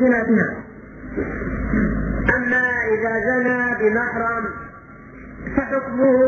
الزنا بها. أما إذا زنى بمحرم فحكمه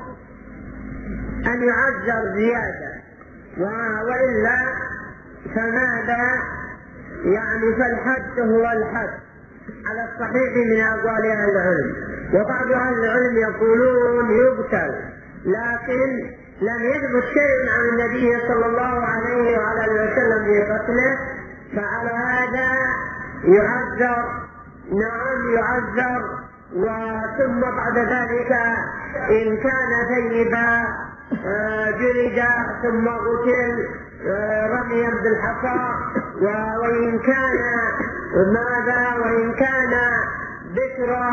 أن يعذر زيادة، وإلا فماذا يعني؟ فالحد هو الحد على الصحيح من أقوال أهل العلم. وبعض أهل العلم يقولون يقتل، لكن لم يثبت شيء عن النبي صلى الله عليه وعلى وسلم بقتله، فعلى هذا يعذر. نعم يعذر. وثم بعد ذلك إن كان ثيبا جلد ثم قتل رميا بالحصى، وإن كان ماذا؟ وإن كان بكرا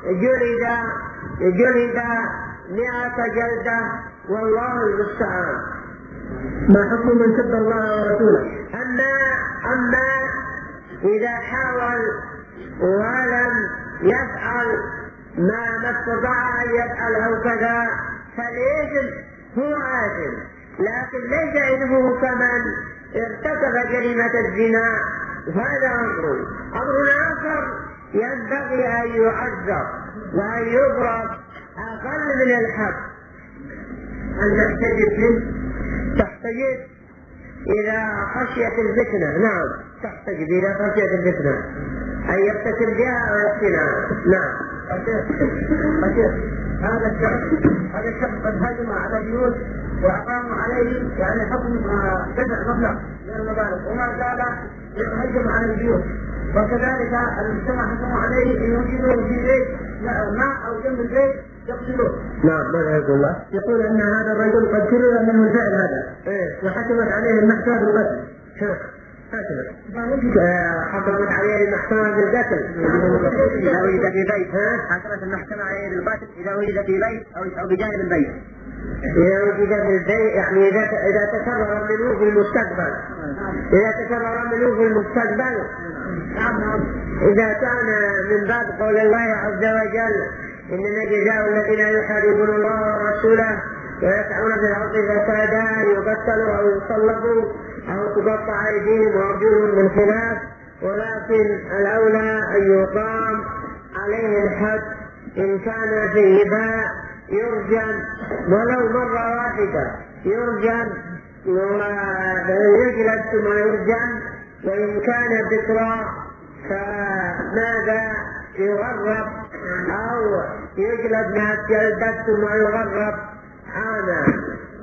جلد 100 جلدة، والله المستعان. ما حكم من سب الله ورسوله؟ أما إذا حاول ولم يفعل ما استطاع أن يفعله كذا فالإثم هو آثم، لكن ليس إثمه كمن ارتكب جريمة الزنا. هذا أمر آخر ينبغي أن يعذر وأن يضرب أقل من الحد. أن تحتجب إذا خشيت الفتنة. نعم تحتجب إذا خشيت الفتنة، أن يبتسم بها أو يقتلها. نعم. هذا الشخص قد هجم على البيوت وأقاموا عليه يعني حكم دفع مبلغ من المبالغ، وما زال يهجم على البيوت، وكذلك المجتمع حكموا عليه أن يوجدوا في بيت ماء أو جنب البيت يقتلوه. نعم. ماذا يقول الله؟ يقول أن هذا الرجل قد كرر من الفعل هذا وحكمت عليه المحكمة بالقتل. حكمت عليه المحكمة بالقتل إذا وجد في بيت. حكمت المحكمة عليه بالقتل إذا وجد في بيت أو بجانب البيت. إذا وجد في البيت يعني إذا تكرر منه في المستقبل. إذا كان من باب قول الله عز وجل إنما جزاء الذين يحاربون الله ورسوله ويسعون في الأرض فسادا يقتلوا أو يصلبوا أو تقطع أيديهم وأرجلهم من خلاف، ولكن الأولى أن يقام عليه الحد. إن كان ثيبا يرجم ولو مرة واحدة، يرجم ويجلد ثم يرجم. وإن كان بكرا فماذا؟ يغرب أو يجلد 100 جلدة ثم يغرب عاما.